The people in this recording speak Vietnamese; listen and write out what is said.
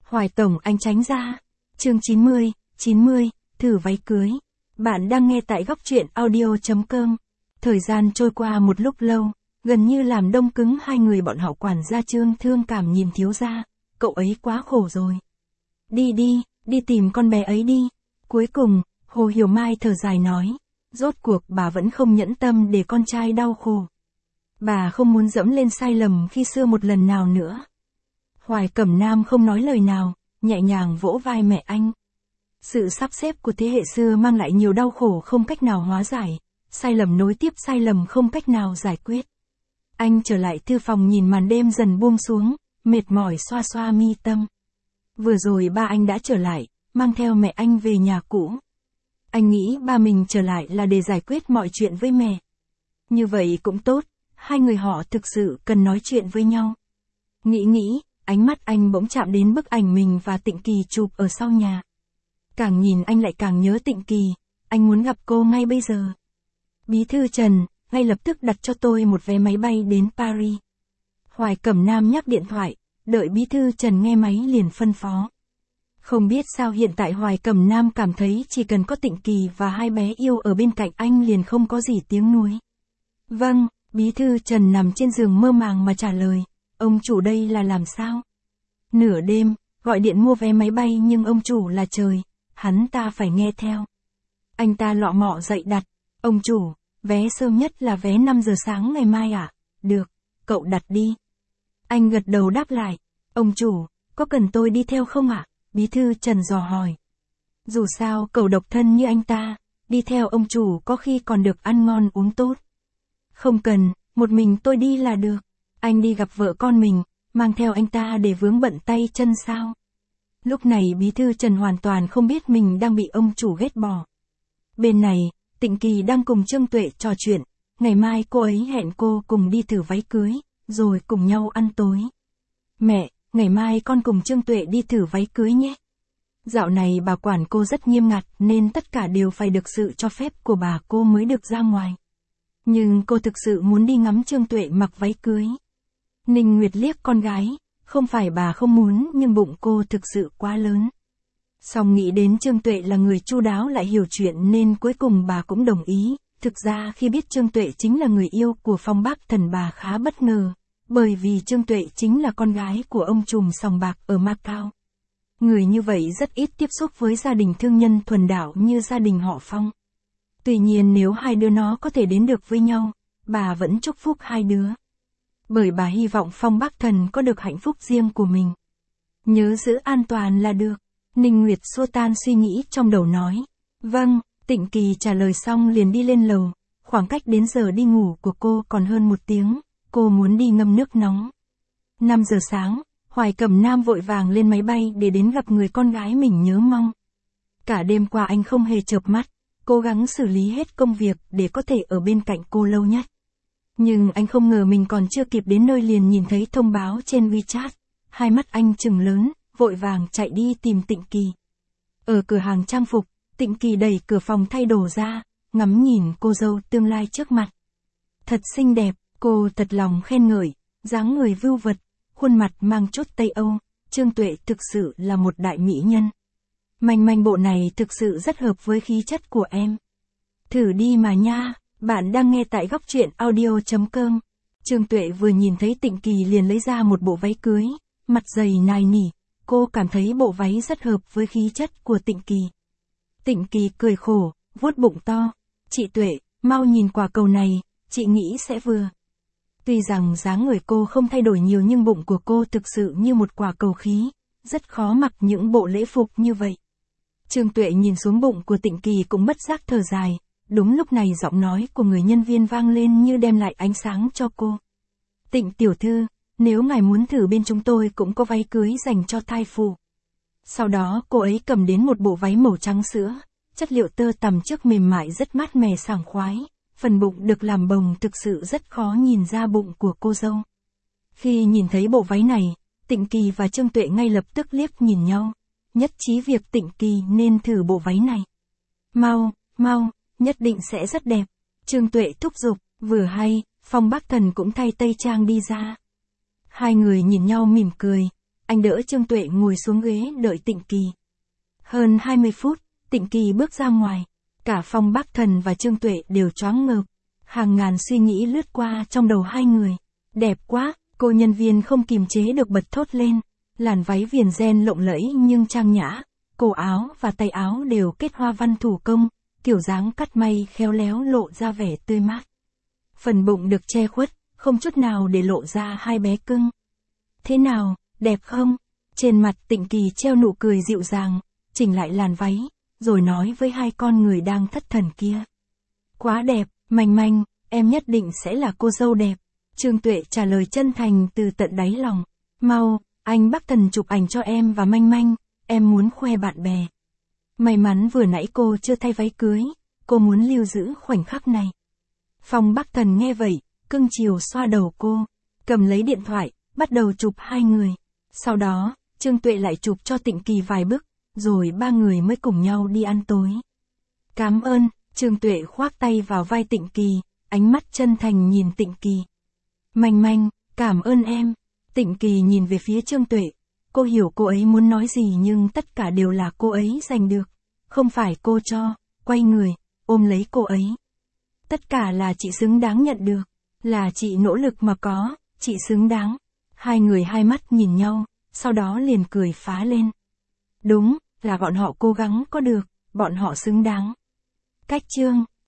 Hoài tổng anh tránh ra. Chương 90, thử váy cưới. Bạn đang nghe tại góc truyện audio.com. Thời gian trôi qua một lúc lâu, gần như làm đông cứng hai người bọn họ. Quản gia Trương thương cảm nhìn thiếu gia, cậu ấy quá khổ rồi. Đi tìm con bé ấy đi. Cuối cùng, Hồ Hiểu Mai thở dài nói, rốt cuộc bà vẫn không nhẫn tâm để con trai đau khổ. Bà không muốn dẫm lên sai lầm khi xưa một lần nào nữa. Hoài Cẩm Nam không nói lời nào, nhẹ nhàng vỗ vai mẹ anh. Sự sắp xếp của thế hệ xưa mang lại nhiều đau khổ không cách nào hóa giải, sai lầm nối tiếp sai lầm không cách nào giải quyết. Anh trở lại thư phòng nhìn màn đêm dần buông xuống, mệt mỏi xoa xoa mi tâm. Vừa rồi ba anh đã trở lại, mang theo mẹ anh về nhà cũ. Anh nghĩ ba mình trở lại là để giải quyết mọi chuyện với mẹ. Như vậy cũng tốt, hai người họ thực sự cần nói chuyện với nhau. Nghĩ, ánh mắt anh bỗng chạm đến bức ảnh mình và Tịnh Kỳ chụp ở sau nhà. Càng nhìn anh lại càng nhớ Tịnh Kỳ, anh muốn gặp cô ngay bây giờ. Bí thư Trần, ngay lập tức đặt cho tôi một vé máy bay đến Paris. Hoài Cẩm Nam nhắc điện thoại, đợi bí thư Trần nghe máy liền phân phó. Không biết sao hiện tại Hoài Cẩm Nam cảm thấy chỉ cần có Tịnh Kỳ và hai bé yêu ở bên cạnh anh liền không có gì tiếng nuối. Vâng, bí thư Trần nằm trên giường mơ màng mà trả lời, ông chủ đây là làm sao? Nửa đêm, gọi điện mua vé máy bay nhưng ông chủ là trời, hắn ta phải nghe theo. Anh ta lọ mọ dậy đặt, ông chủ, vé sớm nhất là vé 5 giờ sáng ngày mai à? Được, cậu đặt đi. Anh gật đầu đáp lại, ông chủ, có cần tôi đi theo không ạ? Bí thư Trần dò hỏi. Dù sao cậu độc thân như anh ta, đi theo ông chủ có khi còn được ăn ngon uống tốt. Không cần, một mình tôi đi là được. Anh đi gặp vợ con mình, mang theo anh ta để vướng bận tay chân sao? Lúc này bí thư Trần hoàn toàn không biết mình đang bị ông chủ ghét bỏ. Bên này, Tịnh Kỳ đang cùng Trương Tuệ trò chuyện, ngày mai cô ấy hẹn cô cùng đi thử váy cưới, rồi cùng nhau ăn tối. Mẹ, ngày mai con cùng Trương Tuệ đi thử váy cưới nhé. Dạo này bà quản cô rất nghiêm ngặt nên tất cả đều phải được sự cho phép của bà cô mới được ra ngoài. Nhưng cô thực sự muốn đi ngắm Trương Tuệ mặc váy cưới. Ninh Nguyệt liếc con gái, không phải bà không muốn nhưng bụng cô thực sự quá lớn. Song nghĩ đến Trương Tuệ là người chu đáo lại hiểu chuyện nên cuối cùng bà cũng đồng ý. Thực ra khi biết Trương Tuệ chính là người yêu của Phong Bác Thần bà khá bất ngờ, bởi vì Trương Tuệ chính là con gái của ông trùm sòng bạc ở Macau. Người như vậy rất ít tiếp xúc với gia đình thương nhân thuần đạo như gia đình họ Phong. Tuy nhiên nếu hai đứa nó có thể đến được với nhau, bà vẫn chúc phúc hai đứa. Bởi bà hy vọng Phong Bác Thần có được hạnh phúc riêng của mình. Nhớ giữ an toàn là được. Ninh Nguyệt xua tan suy nghĩ trong đầu nói. Vâng, Tịnh Kỳ trả lời xong liền đi lên lầu. Khoảng cách đến giờ đi ngủ của cô còn hơn 1 tiếng. Cô muốn đi ngâm nước nóng. 5 giờ sáng, Hoài Cẩm Nam vội vàng lên máy bay để đến gặp người con gái mình nhớ mong. Cả đêm qua anh không hề chợp mắt, cố gắng xử lý hết công việc để có thể ở bên cạnh cô lâu nhất. Nhưng anh không ngờ mình còn chưa kịp đến nơi liền nhìn thấy thông báo trên WeChat. Hai mắt anh trừng lớn, vội vàng chạy đi tìm Tịnh Kỳ. Ở cửa hàng trang phục, Tịnh Kỳ đẩy cửa phòng thay đồ ra, ngắm nhìn cô dâu tương lai trước mặt. Thật xinh đẹp, cô thật lòng khen ngợi, dáng người vưu vật, khuôn mặt mang chút Tây Âu, Trương Tuệ thực sự là một đại mỹ nhân. Manh bộ này thực sự rất hợp với khí chất của em. Thử đi mà nha, bạn đang nghe tại góc truyện audio.com. Trương Tuệ vừa nhìn thấy Tịnh Kỳ liền lấy ra một bộ váy cưới, mặt dày nài nỉ, cô cảm thấy bộ váy rất hợp với khí chất của Tịnh Kỳ. Tịnh Kỳ cười khổ, vuốt bụng to, chị Tuệ, mau nhìn quả cầu này, chị nghĩ sẽ vừa. Tuy rằng dáng người cô không thay đổi nhiều nhưng bụng của cô thực sự như một quả cầu khí, rất khó mặc những bộ lễ phục như vậy. Trương Tuệ nhìn xuống bụng của Tịnh Kỳ cũng bất giác thở dài, đúng lúc này giọng nói của người nhân viên vang lên như đem lại ánh sáng cho cô. Tịnh tiểu thư, nếu ngài muốn thử bên chúng tôi cũng có váy cưới dành cho thai phụ. Sau đó cô ấy cầm đến một bộ váy màu trắng sữa, chất liệu tơ tằm trước mềm mại rất mát mẻ sảng khoái. Phần bụng được làm bồng thực sự rất khó nhìn ra bụng của cô dâu. Khi nhìn thấy bộ váy này, Tịnh Kỳ và Trương Tuệ ngay lập tức liếc nhìn nhau, nhất trí việc Tịnh Kỳ nên thử bộ váy này. Mau, nhất định sẽ rất đẹp. Trương Tuệ thúc giục, vừa hay, Phong Bác Thần cũng thay tây trang đi ra. Hai người nhìn nhau mỉm cười, anh đỡ Trương Tuệ ngồi xuống ghế đợi Tịnh Kỳ. Hơn 20 phút, Tịnh Kỳ bước ra ngoài. Cả phòng Bác Thần và Trương Tuệ đều choáng ngợp. Hàng ngàn suy nghĩ lướt qua trong đầu hai người. Đẹp quá, cô nhân viên không kìm chế được bật thốt lên. Làn váy viền ren lộng lẫy nhưng trang nhã. Cổ áo và tay áo đều kết hoa văn thủ công, kiểu dáng cắt may khéo léo lộ ra vẻ tươi mát. Phần bụng được che khuất, không chút nào để lộ ra hai bé cưng. Thế nào, đẹp không? Trên mặt Tịnh Kỳ treo nụ cười dịu dàng, chỉnh lại làn váy, rồi nói với hai con người đang thất thần kia. Quá đẹp, Manh Manh, em nhất định sẽ là cô dâu đẹp. Trương Tuệ trả lời chân thành từ tận đáy lòng. Mau, anh Bác Thần chụp ảnh cho em và Manh Manh, em muốn khoe bạn bè. May mắn vừa nãy cô chưa thay váy cưới, cô muốn lưu giữ khoảnh khắc này. Phong Bác Thần nghe vậy, cưng chiều xoa đầu cô, cầm lấy điện thoại, bắt đầu chụp hai người. Sau đó, Trương Tuệ lại chụp cho Tịnh Kỳ vài bức, rồi ba người mới cùng nhau đi ăn tối. Cảm ơn, Trương Tuệ khoác tay vào vai Tịnh Kỳ, ánh mắt chân thành nhìn Tịnh Kỳ. Manh Manh, cảm ơn em. Tịnh Kỳ nhìn về phía Trương Tuệ. Cô hiểu cô ấy muốn nói gì nhưng tất cả đều là cô ấy giành được. Không phải cô cho, quay người, ôm lấy cô ấy. Tất cả là chị xứng đáng nhận được. Là chị nỗ lực mà có, chị xứng đáng. Hai người hai mắt nhìn nhau, sau đó liền cười phá lên. Đúng, là bọn họ cố gắng có được, bọn họ xứng đáng. Cách chương